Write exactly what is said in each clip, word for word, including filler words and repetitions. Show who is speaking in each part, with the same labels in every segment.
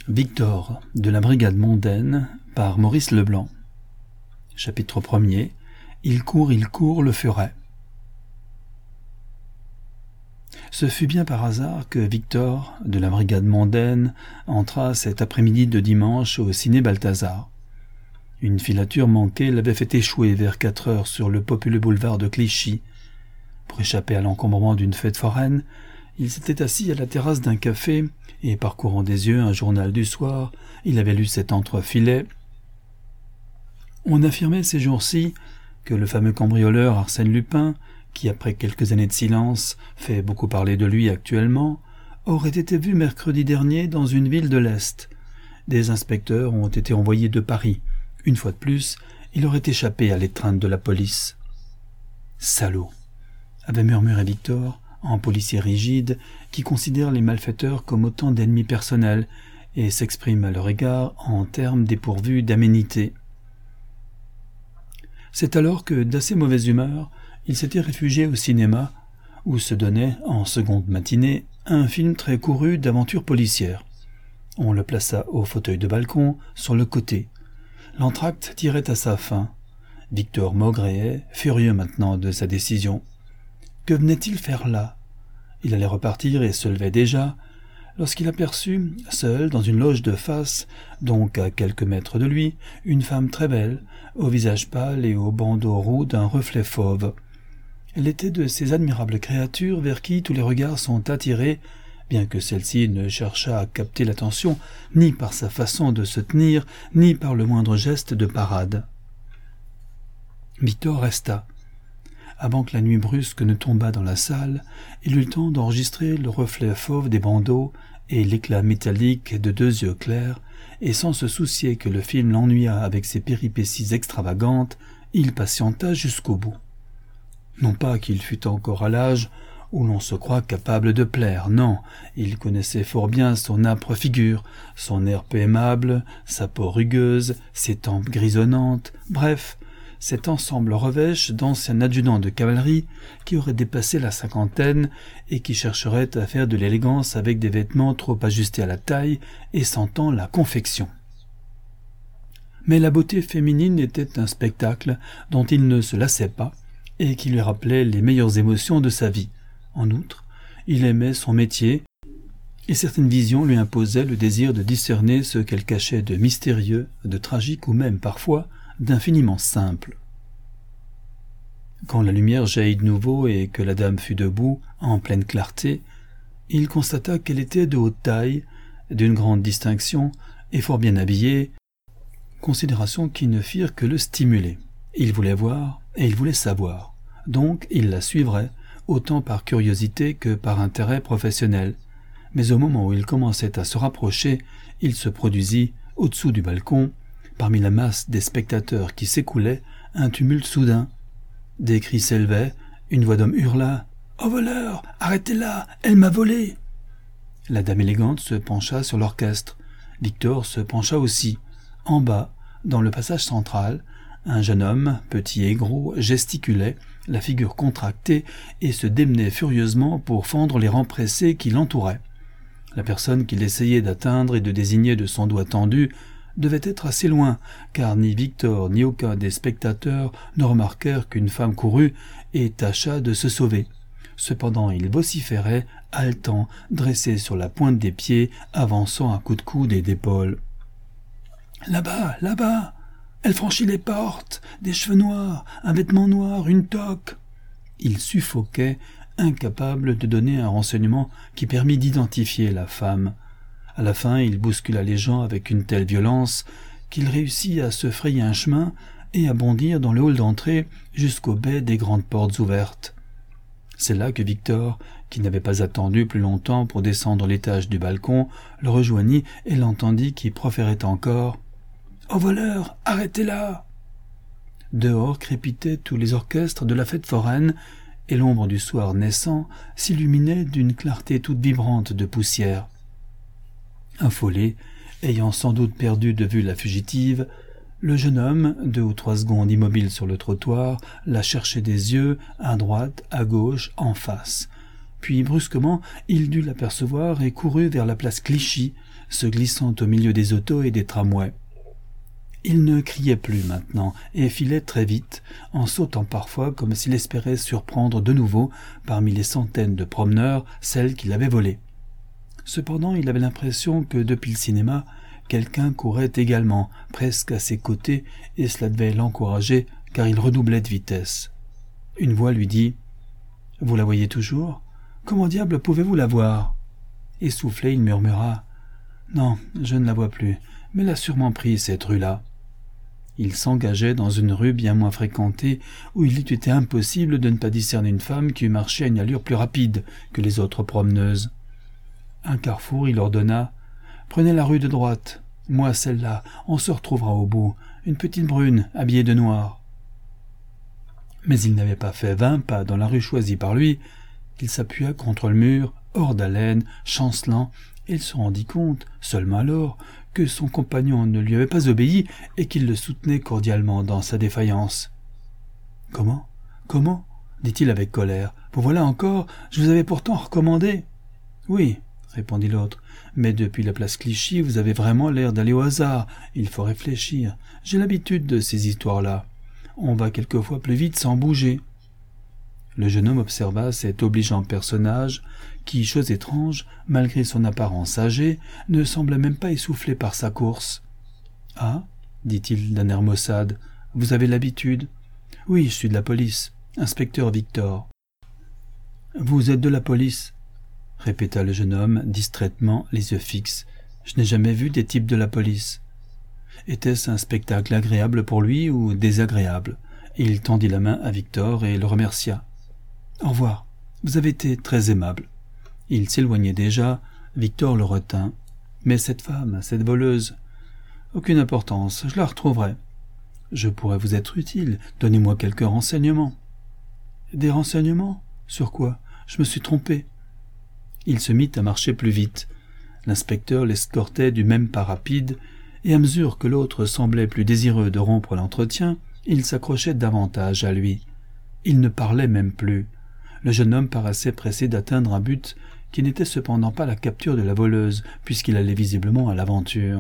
Speaker 1: Victor de la brigade mondaine par Maurice Leblanc. Chapitre premier. Il court, il court, le furet. Ce fut bien par hasard que Victor de la brigade mondaine entra cet après-midi de dimanche au ciné Balthazar. Une filature manquée l'avait fait échouer vers quatre heures sur le populeux boulevard de Clichy. Pour échapper à l'encombrement d'une fête foraine, il s'était assis à la terrasse d'un café et, parcourant des yeux un journal du soir, il avait lu cet entrefilet. On affirmait ces jours-ci que le fameux cambrioleur Arsène Lupin, qui après quelques années de silence fait beaucoup parler de lui actuellement, aurait été vu mercredi dernier dans une ville de l'Est. Des inspecteurs ont été envoyés de Paris. Une fois de plus, il aurait échappé à l'étreinte de la police. « Salaud !» avait murmuré Victor, en policier rigide, qui considère les malfaiteurs comme autant d'ennemis personnels et s'exprime à leur égard en termes dépourvus d'aménité. C'est alors que, d'assez mauvaise humeur, il s'était réfugié au cinéma, où se donnait, en seconde matinée, un film très couru d'aventures policières. On le plaça au fauteuil de balcon, sur le côté. L'entracte tirait à sa fin. Victor maugréait, furieux maintenant de sa décision. Que venait-il faire là? Il allait repartir et se levait déjà, lorsqu'il aperçut, seul dans une loge de face, donc à quelques mètres de lui, une femme très belle, au visage pâle et au bandeau roux d'un reflet fauve. Elle était de ces admirables créatures vers qui tous les regards sont attirés, bien que celle-ci ne cherchât à capter l'attention ni par sa façon de se tenir, ni par le moindre geste de parade. Victor resta. Avant que la nuit brusque ne tombât dans la salle, il eut le temps d'enregistrer le reflet fauve des bandeaux et l'éclat métallique de deux yeux clairs, et sans se soucier que le film l'ennuyât avec ses péripéties extravagantes, il patienta jusqu'au bout. Non pas qu'il fût encore à l'âge où l'on se croit capable de plaire, non, il connaissait fort bien son âpre figure, son air peu aimable, sa peau rugueuse, ses tempes grisonnantes, bref, cet ensemble revêche d'anciens adjudants de cavalerie qui auraient dépassé la cinquantaine et qui chercheraient à faire de l'élégance avec des vêtements trop ajustés à la taille et sentant la confection. Mais la beauté féminine était un spectacle dont il ne se lassait pas et qui lui rappelait les meilleures émotions de sa vie. En outre, il aimait son métier et certaines visions lui imposaient le désir de discerner ce qu'elle cachait de mystérieux, de tragique ou même parfois d'infiniment simple. Quand la lumière jaillit de nouveau et que la dame fut debout, en pleine clarté, il constata qu'elle était de haute taille, d'une grande distinction et fort bien habillée, considérations qui ne firent que le stimuler. Il voulait voir et il voulait savoir, donc il la suivrait, autant par curiosité que par intérêt professionnel. Mais au moment où il commençait à se rapprocher, il se produisit, au-dessous du balcon, parmi la masse des spectateurs qui s'écoulaient, un tumulte soudain. Des cris s'élevaient, une voix d'homme hurla « Au voleur! Arrêtez-la! Elle m'a volé !» La dame élégante se pencha sur l'orchestre. Victor se pencha aussi. En bas, dans le passage central, un jeune homme, petit et gros, gesticulait, la figure contractée, et se démenait furieusement pour fendre les rangs pressés qui l'entouraient. La personne qu'il essayait d'atteindre et de désigner de son doigt tendu devait être assez loin, car ni Victor ni aucun des spectateurs ne remarquèrent qu'une femme courut et tâcha de se sauver. Cependant il vociférait, haletant, dressé sur la pointe des pieds, avançant à coups de coude et d'épaule. « Là-bas, là-bas! Elle franchit les portes! Des cheveux noirs, un vêtement noir, une toque !» Il suffoquait, incapable de donner un renseignement qui permît d'identifier la femme. À la fin, il bouscula les gens avec une telle violence qu'il réussit à se frayer un chemin et à bondir dans le hall d'entrée jusqu'au baie des grandes portes ouvertes. C'est là que Victor, qui n'avait pas attendu plus longtemps pour descendre l'étage du balcon, le rejoignit et l'entendit qui proférait encore « Au voleur, arrêtez-la !» Dehors crépitaient tous les orchestres de la fête foraine et l'ombre du soir naissant s'illuminait d'une clarté toute vibrante de poussière. Affolé, ayant sans doute perdu de vue la fugitive, le jeune homme, deux ou trois secondes immobile sur le trottoir, la cherchait des yeux, à droite, à gauche, en face. Puis brusquement, il dut l'apercevoir et courut vers la place Clichy, se glissant au milieu des autos et des tramways. Il ne criait plus maintenant et filait très vite, en sautant parfois comme s'il espérait surprendre de nouveau, parmi les centaines de promeneurs, celle qu'il avait volée. Cependant, il avait l'impression que depuis le cinéma, quelqu'un courait également, presque à ses côtés, et cela devait l'encourager, car il redoublait de vitesse. Une voix lui dit « Vous la voyez toujours ? Comment diable pouvez-vous la voir ?» Essoufflé, il murmura « Non, je ne la vois plus, mais elle a sûrement pris cette rue-là. » Il s'engageait dans une rue bien moins fréquentée, où il eût été impossible de ne pas discerner une femme qui eût marché à une allure plus rapide que les autres promeneuses. Un carrefour, il ordonna « Prenez la rue de droite, moi celle-là, on se retrouvera au bout, une petite brune, habillée de noir. » Mais il n'avait pas fait vingt pas dans la rue choisie par lui, qu'il s'appuya contre le mur, hors d'haleine, chancelant, et il se rendit compte, seulement alors, que son compagnon ne lui avait pas obéi et qu'il le soutenait cordialement dans sa défaillance. « Comment ? Comment ?» dit-il avec colère. « Vous voilà encore, je vous avais pourtant recommandé. »« Oui, » répondit l'autre, « mais depuis la place Clichy, vous avez vraiment l'air d'aller au hasard. Il faut réfléchir. J'ai l'habitude de ces histoires-là. On va quelquefois plus vite sans bouger. » Le jeune homme observa cet obligeant personnage qui, chose étrange, malgré son apparence âgée, ne semblait même pas essoufflé par sa course. « Ah, dit-il d'un air maussade, vous avez l'habitude ? Oui, je suis de la police, inspecteur Victor. »« Vous êtes de la police ?» répéta le jeune homme, distraitement, les yeux fixes. « Je n'ai jamais vu des types de la police. » Était-ce un spectacle agréable pour lui ou désagréable ? Il tendit la main à Victor et le remercia. « Au revoir, vous avez été très aimable. » Il s'éloignait déjà, Victor le retint. « Mais cette femme, cette voleuse, aucune importance, je la retrouverai. Je pourrais vous être utile, donnez-moi quelques renseignements. »« Des renseignements ? Sur quoi ? Je me suis trompé. » Il se mit à marcher plus vite. L'inspecteur l'escortait du même pas rapide, et à mesure que l'autre semblait plus désireux de rompre l'entretien, il s'accrochait davantage à lui. Il ne parlait même plus. Le jeune homme paraissait pressé d'atteindre un but qui n'était cependant pas la capture de la voleuse, puisqu'il allait visiblement à l'aventure.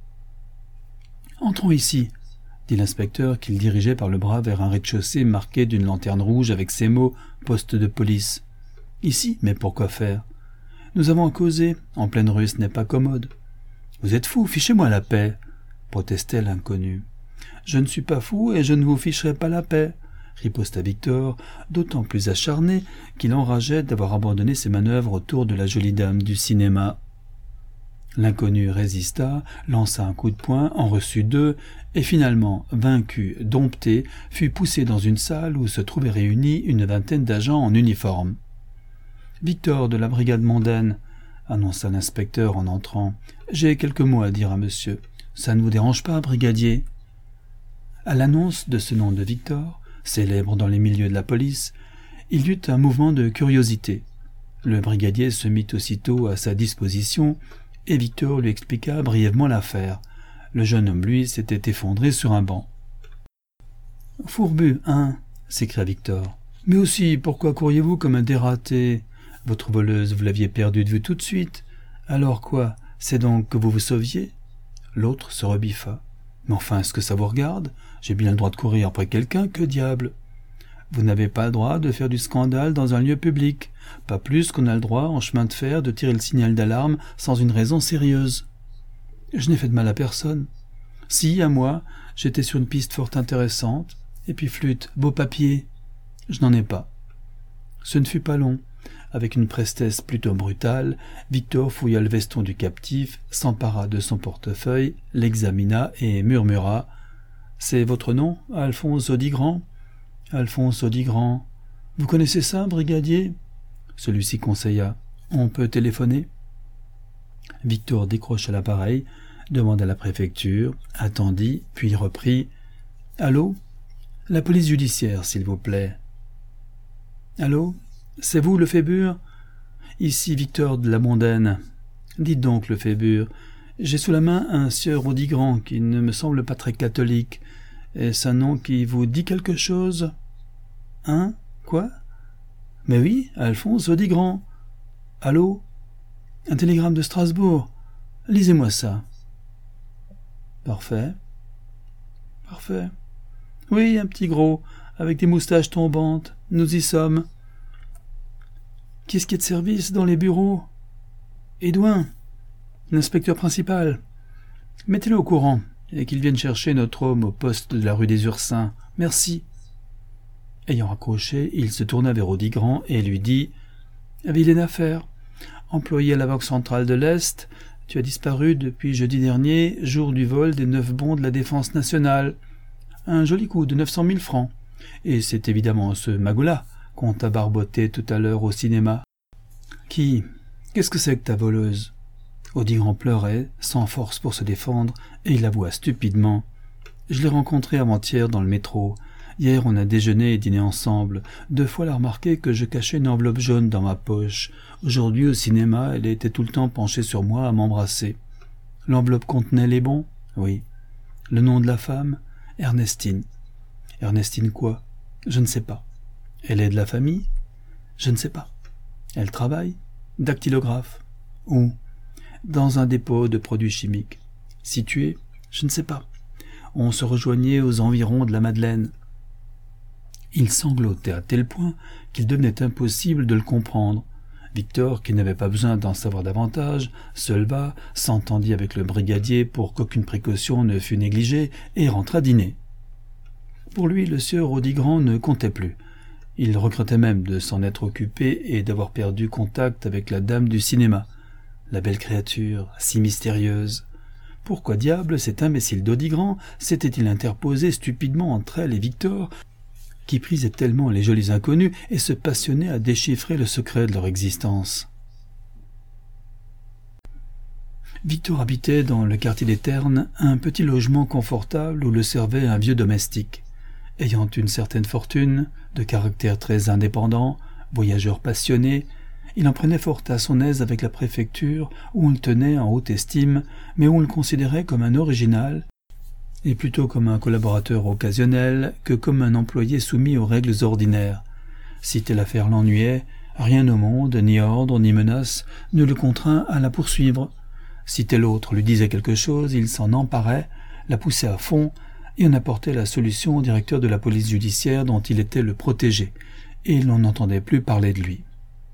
Speaker 1: « Entrons ici, » dit l'inspecteur, qu'il dirigeait par le bras vers un rez-de-chaussée marqué d'une lanterne rouge avec ces mots « Poste de police ». « Ici, mais pourquoi faire ? Nous avons à causer, en pleine rue, ce n'est pas commode. »« Vous êtes fou, fichez-moi la paix !» protestait l'inconnu. « Je ne suis pas fou et je ne vous ficherai pas la paix !» riposta Victor, d'autant plus acharné qu'il enrageait d'avoir abandonné ses manœuvres autour de la jolie dame du cinéma. L'inconnu résista, lança un coup de poing, en reçut deux, et finalement, vaincu, dompté, fut poussé dans une salle où se trouvaient réunis une vingtaine d'agents en uniforme. « Victor de la brigade mondaine, » annonça l'inspecteur en entrant. « J'ai quelques mots à dire à monsieur. Ça ne vous dérange pas, brigadier ?» À l'annonce de ce nom de Victor, célèbre dans les milieux de la police, il eut un mouvement de curiosité. Le brigadier se mit aussitôt à sa disposition, et Victor lui expliqua brièvement l'affaire. Le jeune homme, lui, s'était effondré sur un banc. « Fourbu, hein » s'écria Victor. « Mais aussi, pourquoi courriez-vous comme un dératé ? Votre voleuse, vous l'aviez perdue de vue tout de suite. Alors quoi, c'est donc que vous vous sauviez ?» L'autre se rebiffa. « Mais enfin, est-ce que ça vous regarde ? J'ai bien le droit de courir après quelqu'un, que diable ! Vous n'avez pas le droit de faire du scandale dans un lieu public, pas plus qu'on a le droit, en chemin de fer, de tirer le signal d'alarme sans une raison sérieuse. Je n'ai fait de mal à personne. Si, à moi, j'étais sur une piste fort intéressante, et puis flûte, beau papier. Je n'en ai pas. » Ce ne fut pas long. Avec une prestesse plutôt brutale, Victor fouilla le veston du captif, s'empara de son portefeuille, l'examina et murmura « C'est votre nom, Alphonse Audigrand ? Alphonse Audigrand. Vous connaissez ça, brigadier ?» Celui-ci conseilla « On peut téléphoner ?» Victor décrocha l'appareil, demanda la préfecture, attendit, puis reprit « Allô ? La police judiciaire, s'il vous plaît. »« Allô ? C'est vous, Lefébure ? Ici Victor de la Mondaine. Dites donc, Lefébure, j'ai sous la main un sieur Audigrand qui ne me semble pas très catholique. Est-ce un nom qui vous dit quelque chose ? Hein ? Quoi ? Mais oui, Alphonse Audigrand. Allô? Un télégramme de Strasbourg. Lisez-moi ça. Parfait. Parfait. Oui, un petit gros, avec des moustaches tombantes. Nous y sommes. Qu'est-ce qui est de service dans les bureaux? Édouin, l'inspecteur principal. Mettez-le au courant, et qu'il vienne chercher notre homme au poste de la rue des Ursins. Merci. Ayant raccroché, il se tourna vers Audigrand et lui dit « Vilaine affaire. Employé à la Banque centrale de l'Est, tu as disparu depuis jeudi dernier, jour du vol des neuf bons de la Défense nationale. Un joli coup de neuf cent mille francs. Et c'est évidemment ce magot-là qu'on t'a barboté tout à l'heure au cinéma. Qui? Qu'est-ce que c'est que ta voleuse? » Audigrand pleurait, sans force pour se défendre, et il avoua stupidement. « Je l'ai rencontrée avant-hier dans le métro. Hier, on a déjeuné et dîné ensemble. Deux fois, elle a remarqué que je cachais une enveloppe jaune dans ma poche. Aujourd'hui, au cinéma, elle était tout le temps penchée sur moi à m'embrasser. L'enveloppe contenait les bons? Oui. Le nom de la femme? Ernestine. Ernestine quoi? Je ne sais pas. Elle est de la famille? Je ne sais pas. Elle travaille? Dactylographe. Où? Dans un dépôt de produits chimiques. Situé? Je ne sais pas. On se rejoignait aux environs de la Madeleine. Il sanglotait à tel point qu'il devenait impossible de le comprendre. Victor, qui n'avait pas besoin d'en savoir davantage, se leva, s'entendit avec le brigadier pour qu'aucune précaution ne fût négligée, et rentra dîner. Pour lui, le sieur Audigrand ne comptait plus. Il regrettait même de s'en être occupé et d'avoir perdu contact avec la dame du cinéma. La belle créature, si mystérieuse. Pourquoi diable cet imbécile d'Audigrand s'était-il interposé stupidement entre elle et Victor, qui prisait tellement les jolis inconnus et se passionnait à déchiffrer le secret de leur existence? Victor habitait dans le quartier des Ternes un petit logement confortable où le servait un vieux domestique. Ayant une certaine fortune, de caractère très indépendant, voyageur passionné, il en prenait fort à son aise avec la préfecture où on le tenait en haute estime, mais où on le considérait comme un original, et plutôt comme un collaborateur occasionnel que comme un employé soumis aux règles ordinaires. Si telle affaire l'ennuyait, rien au monde, ni ordre, ni menace, ne le contraint à la poursuivre. Si tel autre lui disait quelque chose, il s'en emparait, la poussait à fond, et en apportait la solution au directeur de la police judiciaire dont il était le protégé, et l'on n'entendait plus parler de lui.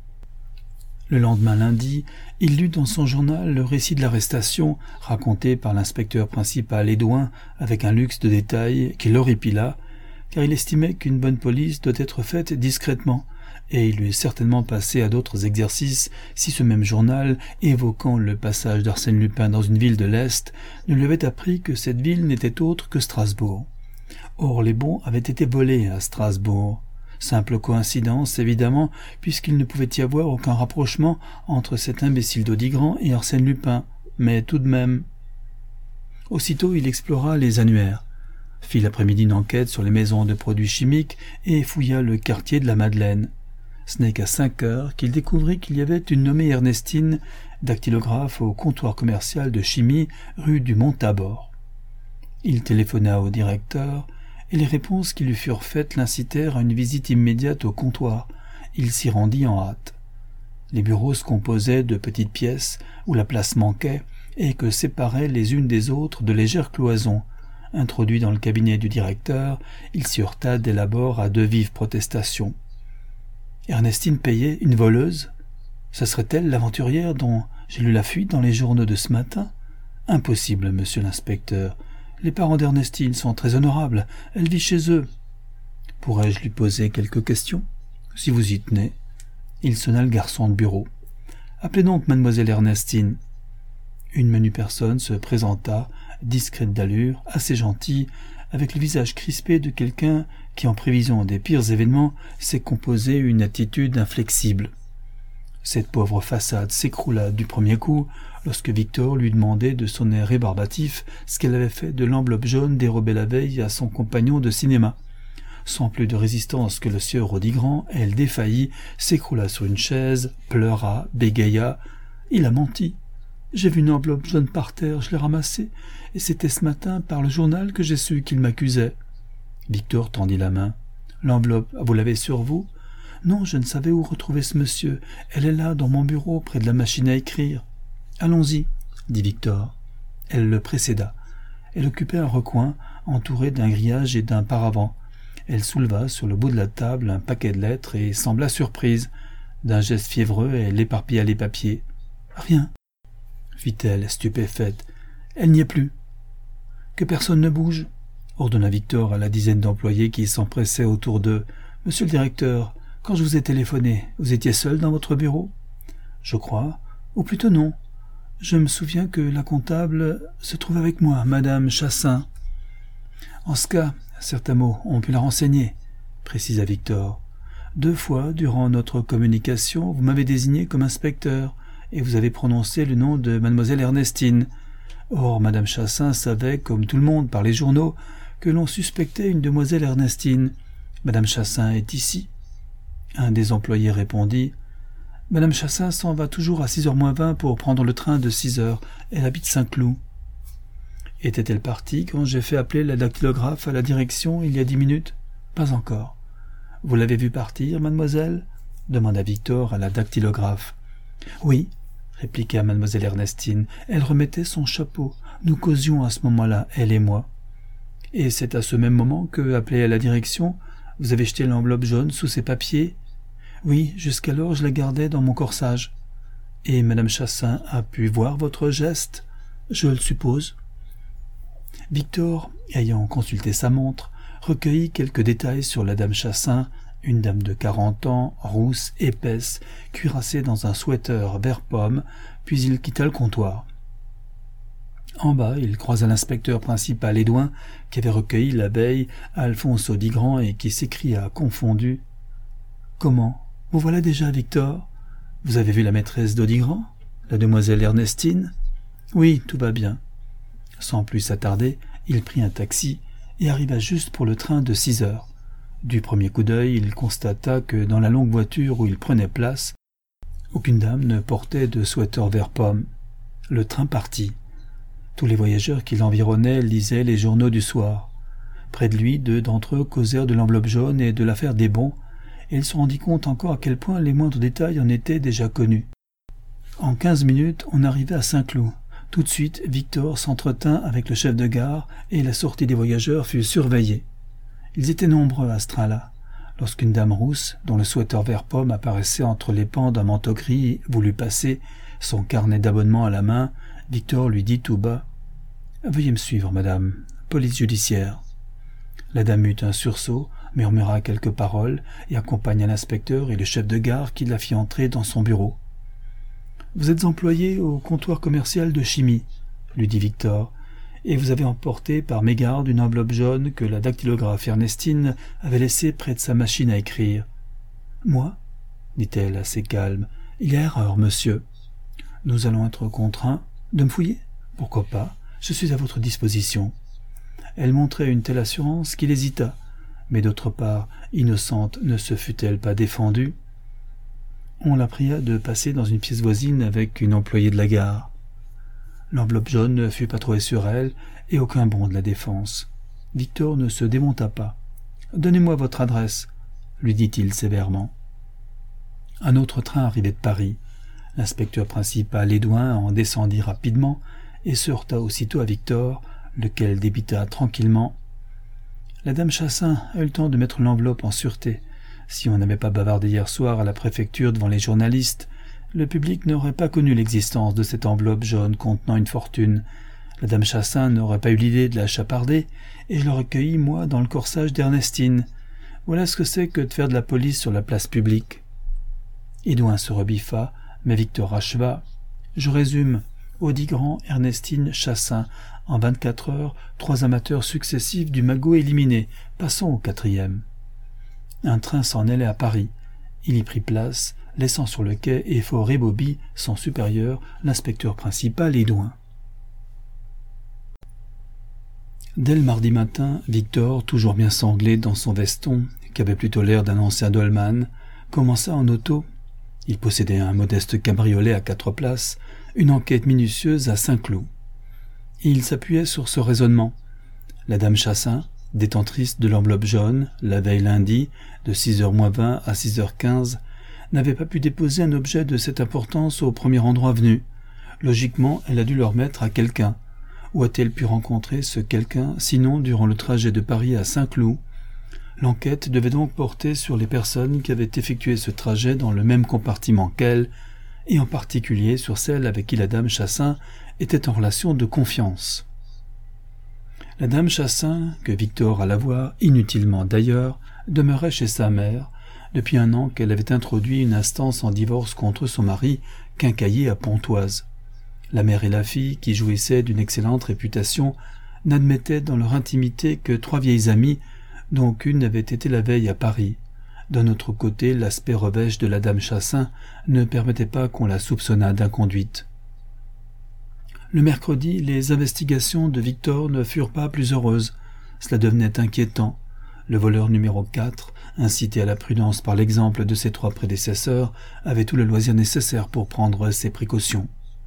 Speaker 1: Le lendemain lundi, il lut dans son journal le récit de l'arrestation raconté par l'inspecteur principal Édouin avec un luxe de détails qui l'horripila, car il estimait qu'une bonne police doit être faite discrètement, et il lui est certainement passé à d'autres exercices si ce même journal, évoquant le passage d'Arsène Lupin dans une ville de l'Est, ne lui avait appris que cette ville n'était autre que Strasbourg. Or les bons avaient été volés à Strasbourg. Simple coïncidence, évidemment, puisqu'il ne pouvait y avoir aucun rapprochement entre cet imbécile d'Audigrand et Arsène Lupin, mais tout de même. Aussitôt, il explora les annuaires, fit l'après-midi une enquête sur les maisons de produits chimiques et fouilla le quartier de la Madeleine. Ce n'est qu'à cinq heures qu'il découvrit qu'il y avait une nommée Ernestine, dactylographe au comptoir commercial de chimie, rue du Mont-Tabor. Il téléphona au directeur, et les réponses qui lui furent faites l'incitèrent à une visite immédiate au comptoir. Il s'y rendit en hâte. Les bureaux se composaient de petites pièces où la place manquait et que séparaient les unes des autres de légères cloisons. Introduit dans le cabinet du directeur, il s'y heurta dès l'abord à de vives protestations. Ernestine payait une voleuse? Ce serait-elle l'aventurière dont j'ai lu la fuite dans les journaux de ce matin? Impossible, monsieur l'inspecteur. Les parents d'Ernestine sont très honorables. Elle vit chez eux. Pourrais-je lui poser quelques questions? Si vous y tenez. Il sonna le garçon de bureau. Appelez donc mademoiselle Ernestine. Une menue personne se présenta, discrète d'allure, assez gentille, avec le visage crispé de quelqu'un qui, en prévision des pires événements, s'est composé une attitude inflexible. Cette pauvre façade s'écroula du premier coup lorsque Victor lui demandait de son air rébarbatif ce qu'elle avait fait de l'enveloppe jaune dérobée la veille à son compagnon de cinéma. Sans plus de résistance que le sieur Audigrand, elle défaillit, s'écroula sur une chaise, pleura, bégaya. Il a menti. J'ai vu une enveloppe jaune par terre, je l'ai ramassée, et c'était ce matin par le journal que j'ai su qu'il m'accusait. Victor tendit la main. L'enveloppe, vous l'avez sur vous? Non, je ne savais où retrouver ce monsieur. Elle est là, dans mon bureau, près de la machine à écrire. »« Allons-y, » dit Victor. Elle le précéda. Elle occupait un recoin, entouré d'un grillage et d'un paravent. Elle souleva sur le bout de la table un paquet de lettres et sembla surprise. D'un geste fiévreux, elle éparpilla les papiers. « Rien, » fit-elle, stupéfaite. « Elle n'y est plus. »« Que personne ne bouge, » ordonna Victor à la dizaine d'employés qui s'empressaient autour d'eux. « Monsieur le directeur, quand je vous ai téléphoné, vous étiez seul dans votre bureau ?»« Je crois, ou plutôt non. Je me souviens que la comptable se trouve avec moi, Madame Chassaing. »« En ce cas, certains mots ont pu la renseigner, » précisa Victor. « Deux fois, durant notre communication, vous m'avez désigné comme inspecteur, et vous avez prononcé le nom de Mademoiselle Ernestine. Or, Madame Chassaing savait, comme tout le monde par les journaux, que l'on suspectait une demoiselle Ernestine. Madame Chassaing est ici. » Un des employés répondit. « Madame Chassaing s'en va toujours à six heures moins vingt pour prendre le train de six heures. Elle habite Saint-Cloud. » « Était-elle partie quand j'ai fait appeler la dactylographe à la direction il y a dix minutes ? » ?»« Pas encore. »« Vous l'avez vue partir, mademoiselle ?» demanda Victor à la dactylographe. « Oui, » répliqua mademoiselle Ernestine. « Elle remettait son chapeau. Nous causions à ce moment-là, elle et moi. »« Et c'est à ce même moment que, appelé à la direction, vous avez jeté l'enveloppe jaune sous ses papiers ? » ?»« Oui, jusqu'alors je la gardais dans mon corsage. »« Et madame Chassaing a pu voir votre geste ? » ?»« Je le suppose. » Victor, ayant consulté sa montre, recueillit quelques détails sur la dame Chassaing, une dame de quarante ans, rousse, épaisse, cuirassée dans un sweater vert pomme, puis il quitta le comptoir. En bas, il croisa l'inspecteur principal Édouin, qui avait recueilli la veille Alphonse Audigrand et qui s'écria confondu. « Comment ? Vous voilà déjà, Victor ? Vous avez vu la maîtresse d'Audigrand, la demoiselle Ernestine ? » ?»« Oui, tout va bien. » Sans plus s'attarder, il prit un taxi et arriva juste pour le train de six heures. Du premier coup d'œil, il constata que dans la longue voiture où il prenait place, aucune dame ne portait de sweater vert pomme. Le train partit. Tous les voyageurs qui l'environnaient lisaient les journaux du soir. Près de lui, deux d'entre eux causèrent de l'enveloppe jaune et de l'affaire des bons, et il se rendit compte encore à quel point les moindres détails en étaient déjà connus. En quinze minutes, on arrivait à Saint-Cloud. Tout de suite, Victor s'entretint avec le chef de gare et la sortie des voyageurs fut surveillée. Ils étaient nombreux à ce train-là. Lorsqu'une dame rousse, dont le sweater vert pomme apparaissait entre les pans d'un manteau gris, voulut passer, son carnet d'abonnement à la main, Victor lui dit tout bas « Veuillez me suivre, madame. Police judiciaire. » La dame eut un sursaut, murmura quelques paroles et accompagna l'inspecteur et le chef de gare qui la fit entrer dans son bureau. « Vous êtes employé au comptoir commercial de chimie, » lui dit Victor, « et vous avez emporté par mégarde une enveloppe jaune que la dactylographe Ernestine avait laissée près de sa machine à écrire. »« Moi ?» dit-elle assez calme. « Il y a erreur, monsieur. Nous allons être contraints de me fouiller ? Pourquoi pas ? Je suis à votre disposition. » Elle montrait une telle assurance qu'il hésita, mais d'autre part, innocente ne se fût-elle pas défendue ? On la pria de passer dans une pièce voisine avec une employée de la gare. L'enveloppe jaune ne fut pas trouvée sur elle et aucun bon de la défense. Victor ne se démonta pas. « Donnez-moi votre adresse, » lui dit-il sévèrement. Un autre train arrivait de Paris. L'inspecteur principal Édouin en descendit rapidement et se heurta aussitôt à Victor, lequel débita tranquillement. « La dame Chassaing a eu le temps de mettre l'enveloppe en sûreté. Si on n'avait pas bavardé hier soir à la préfecture devant les journalistes, le public n'aurait pas connu l'existence de cette enveloppe jaune contenant une fortune. La dame Chassaing n'aurait pas eu l'idée de la chaparder, et je l'aurais cueillie, moi, dans le corsage d'Ernestine. Voilà ce que c'est que de faire de la police sur la place publique. » Édouin se rebiffa, mais Victor acheva. « Je résume. Audigrand, Ernestine, Chassaing. En vingt-quatre heures, trois amateurs successifs du magot éliminés. Passons au quatrième. » Un train s'en allait à Paris. Il y prit place, laissant sur le quai et Faure et Bobby, son supérieur, l'inspecteur principal Édouin. Dès le mardi matin, Victor, toujours bien sanglé dans son veston, qui avait plutôt l'air d'un ancien dolman, commença en auto. Il possédait un modeste cabriolet à quatre places, une enquête minutieuse à Saint-Cloud. Il s'appuyait sur ce raisonnement. La dame Chassaing, détentrice de l'enveloppe jaune, la veille lundi, de six heures moins vingt à six heures quinze, n'avait pas pu déposer un objet de cette importance au premier endroit venu. Logiquement, elle a dû le remettre à quelqu'un. Où a-t-elle pu rencontrer ce quelqu'un, sinon durant le trajet de Paris à Saint-Cloud? L'enquête devait donc porter sur les personnes qui avaient effectué ce trajet dans le même compartiment qu'elle, et en particulier sur celle avec qui la dame Chassaing était en relation de confiance. La dame Chassaing, que Victor alla voir, inutilement d'ailleurs, demeurait chez sa mère, depuis un an qu'elle avait introduit une instance en divorce contre son mari, quincaillier à Pontoise. La mère et la fille, qui jouissaient d'une excellente réputation, n'admettaient dans leur intimité que trois vieilles amies, dont une avait été la veille à Paris. D'un autre côté, l'aspect revêche de la dame Chassaing ne permettait pas qu'on la soupçonnât d'inconduite. Le mercredi, les investigations de Victor ne furent pas plus heureuses. Cela devenait inquiétant. Le voleur numéro quatre, incité à la prudence par l'exemple de ses trois prédécesseurs, avait tout le loisir nécessaire pour prendre ses précautions.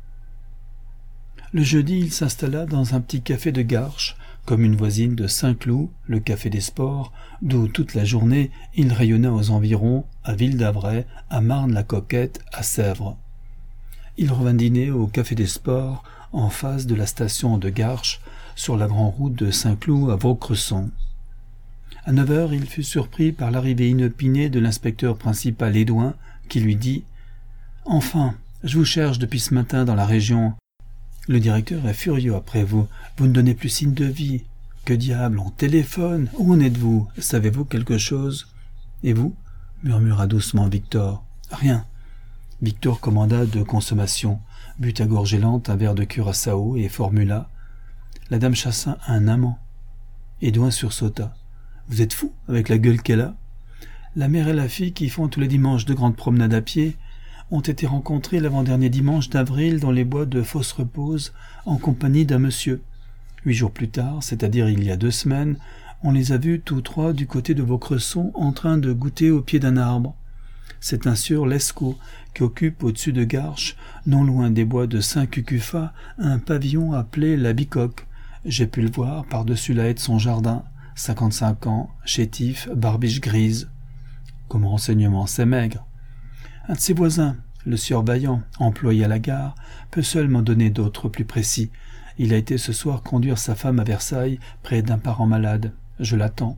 Speaker 1: Le jeudi, il s'installa dans un petit café de Garches, comme une voisine de Saint-Cloud, le café des sports, d'où toute la journée il rayonna aux environs, à Ville-d'Avray, à Marne-la-Coquette, à Sèvres. Il revint dîner au café des sports, en face de la station de Garches, sur la grande route de Saint-Cloud à Vaucresson. À neuf heures, il fut surpris par l'arrivée inopinée de l'inspecteur principal Édouin, qui lui dit « Enfin, je vous cherche depuis ce matin dans la région. Le directeur est furieux après vous. Vous ne donnez plus signe de vie. Que diable, on téléphone. Où en êtes-vous? Savez-vous quelque chose? Et vous? Murmura doucement Victor. Rien. Victor commanda de consommation, but à gorgée lente un verre de curaçao et formula. La dame Chassaing a un amant. Édouin sursauta. Vous êtes fou avec la gueule qu'elle a? La mère et la fille qui font tous les dimanches de grandes promenades à pied ont été rencontrés l'avant-dernier dimanche d'avril dans les bois de Fosse-Repose en compagnie d'un monsieur. Huit jours plus tard, c'est-à-dire il y a deux semaines, on les a vus tous trois du côté de Vaucresson en train de goûter au pied d'un arbre. C'est un sieur Lescaut qui occupe au-dessus de Garches, non loin des bois de Saint-Cucufa, un pavillon appelé la Bicoque. J'ai pu le voir par-dessus la haie de son jardin. Cinquante-cinq ans, chétif, barbiche grise. Comme renseignement, c'est maigre. Un de ses voisins, le sieur Vaillant, employé à la gare, peut seul m'en donner d'autres plus précis. Il a été ce soir conduire sa femme à Versailles, près d'un parent malade. Je l'attends.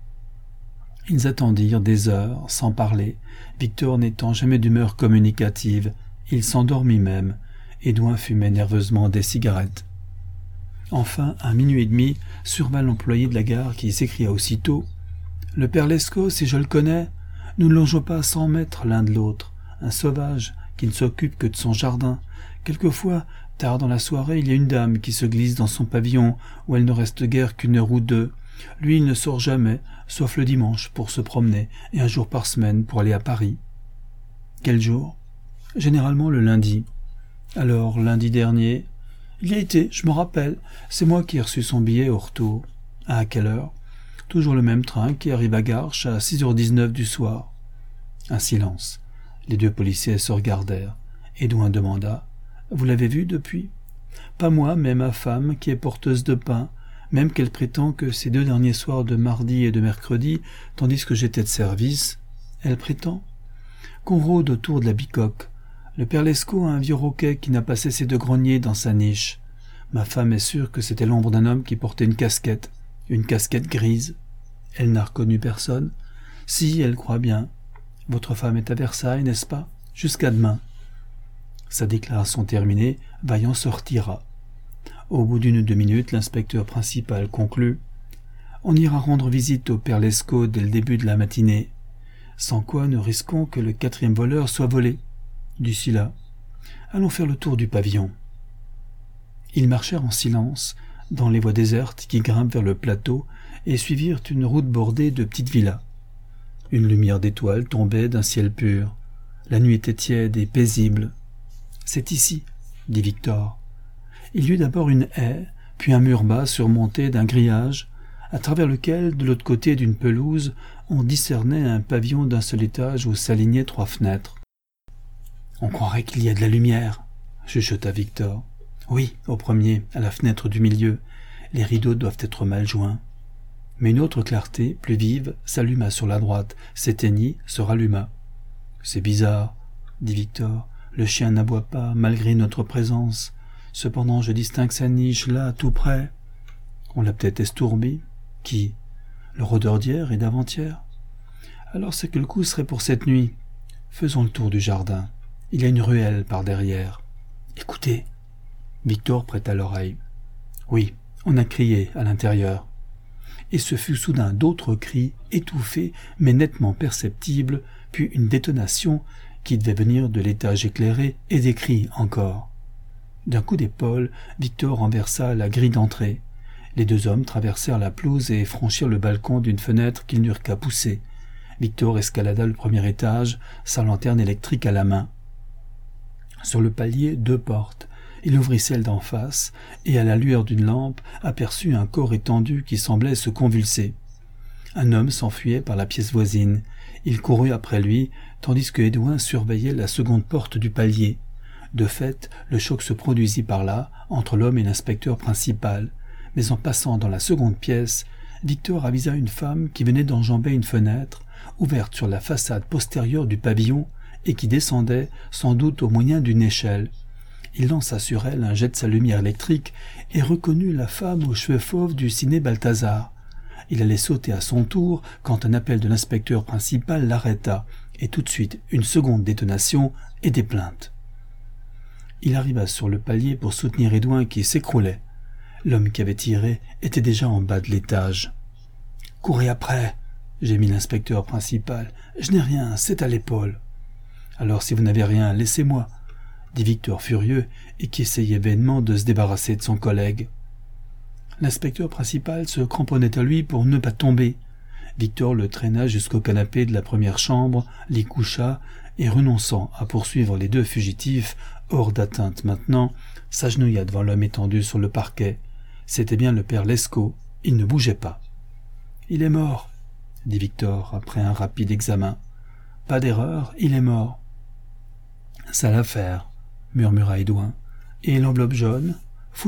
Speaker 1: Ils attendirent des heures, sans parler, Victor n'étant jamais d'humeur communicative. Il s'endormit même. Édouin fumait nerveusement des cigarettes. Enfin, à minuit et demi, survint l'employé de la gare qui s'écria aussitôt « Le père Lescaut, si je le connais, nous ne longeons pas à cent mètres l'un de l'autre. Un sauvage qui ne s'occupe que de son jardin. Quelquefois, tard dans la soirée, il y a une dame qui se glisse dans son pavillon où elle ne reste guère qu'une heure ou deux. Lui, il ne sort jamais, sauf le dimanche pour se promener et un jour par semaine pour aller à Paris. Quel jour? Généralement le lundi. Alors, lundi dernier, il y a été, je me rappelle, c'est moi qui ai reçu son billet au retour. À quelle heure? Toujours le même train qui arrive à Garches à six heures dix-neuf du soir. Un silence. Les deux policiers se regardèrent. Édouin demanda « Vous l'avez vu depuis ?»« Pas moi, mais ma femme, qui est porteuse de pain, même qu'elle prétend que ces deux derniers soirs de mardi et de mercredi, tandis que j'étais de service, elle prétend qu'on rôde autour de la Bicoque. Le père Lescaut a un vieux roquet qui n'a pas cessé de grogner dans sa niche. Ma femme est sûre que c'était l'ombre d'un homme qui portait une casquette, une casquette grise. Elle n'a reconnu personne. Si, elle croit bien. Votre femme est à Versailles, n'est-ce pas? Jusqu'à demain. » Sa déclaration terminée, Vaillant se retira. Au bout d'une deux minutes, l'inspecteur principal conclut « On ira rendre visite au père Lescaut dès le début de la matinée, sans quoi nous risquons que le quatrième voleur soit volé. D'ici là, allons faire le tour du pavillon. » Ils marchèrent en silence, dans les voies désertes qui grimpent vers le plateau, et suivirent une route bordée de petites villas. Une lumière d'étoiles tombait d'un ciel pur. La nuit était tiède et paisible. « C'est ici, » dit Victor. Il y eut d'abord une haie, puis un mur bas surmonté d'un grillage, à travers lequel, de l'autre côté d'une pelouse, on discernait un pavillon d'un seul étage où s'alignaient trois fenêtres. « On croirait qu'il y a de la lumière, » chuchota Victor. « Oui, au premier, à la fenêtre du milieu. Les rideaux doivent être mal joints. » Mais une autre clarté, plus vive, s'alluma sur la droite, s'éteignit, se ralluma. « C'est bizarre, » dit Victor. « Le chien n'aboie pas, malgré notre présence. Cependant, je distingue sa niche, là, tout près. On l'a peut-être estourbi. Qui? Le rôdeur d'hier et d'avant-hier? Alors c'est que le coup serait pour cette nuit. Faisons le tour du jardin. Il y a une ruelle par derrière. Écoutez. » Victor prêta l'oreille. Oui, on a crié à l'intérieur. Et ce fut soudain d'autres cris, étouffés, mais nettement perceptibles, puis une détonation qui devait venir de l'étage éclairé, et des cris encore. D'un coup d'épaule, Victor renversa la grille d'entrée. Les deux hommes traversèrent la pelouse et franchirent le balcon d'une fenêtre qu'ils n'eurent qu'à pousser. Victor escalada le premier étage, sa lanterne électrique à la main. Sur le palier, deux portes. Il ouvrit celle d'en face, et à la lueur d'une lampe, aperçut un corps étendu qui semblait se convulser. Un homme s'enfuyait par la pièce voisine. Il courut après lui, tandis que Édouin surveillait la seconde porte du palier. De fait, le choc se produisit par là, entre l'homme et l'inspecteur principal. Mais en passant dans la seconde pièce, Victor avisa une femme qui venait d'enjamber une fenêtre, ouverte sur la façade postérieure du pavillon, et qui descendait, sans doute au moyen d'une échelle. Il lança sur elle un jet de sa lumière électrique et reconnut la femme aux cheveux fauves du ciné Balthazar. Il allait sauter à son tour quand un appel de l'inspecteur principal l'arrêta, et tout de suite une seconde détonation et des plaintes. Il arriva sur le palier pour soutenir Édouin qui s'écroulait. L'homme qui avait tiré était déjà en bas de l'étage. « Courez après !» gémit l'inspecteur principal. « Je n'ai rien, c'est à l'épaule. »« Alors si vous n'avez rien, laissez-moi !» dit Victor furieux et qui essayait vainement de se débarrasser de son collègue. L'inspecteur principal se cramponnait à lui pour ne pas tomber. Victor le traîna jusqu'au canapé de la première chambre, l'y coucha, et renonçant à poursuivre les deux fugitifs, hors d'atteinte maintenant, s'agenouilla devant l'homme étendu sur le parquet. C'était bien le père Lescaut, il ne bougeait pas. « Il est mort, » dit Victor après un rapide examen. « Pas d'erreur, il est mort. »« Sale affaire, » murmura Édouin. « Et l'enveloppe jaune? Fouillez-le. »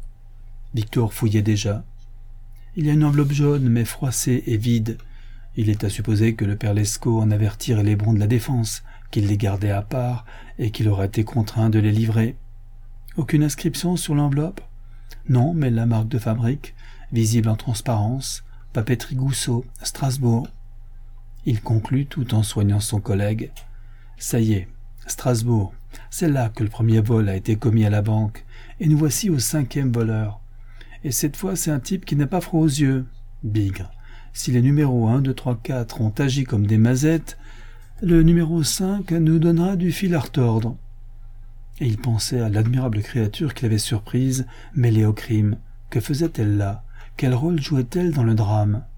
Speaker 1: Victor fouillait déjà. « Il y a une enveloppe jaune, mais froissée et vide. Il est à supposer que le père Lescaut en avait retiré les bons de la défense, qu'il les gardait à part et qu'il aurait été contraint de les livrer. Aucune inscription sur l'enveloppe? Non, mais la marque de fabrique, visible en transparence, papeterie Gousseau, Strasbourg. » Il conclut tout en soignant son collègue. « Ça y est, Strasbourg, c'est là que le premier vol a été commis à la banque, et nous voici au cinquième voleur. Et cette fois, c'est un type qui n'a pas froid aux yeux. Bigre. Si les numéros un, deux, trois, quatre ont agi comme des mazettes, le numéro cinq nous donnera du fil à retordre. » Et il pensait à l'admirable créature qu'il avait surprise, mêlée au crime. Que faisait-elle là? Quel rôle jouait-elle dans le drame?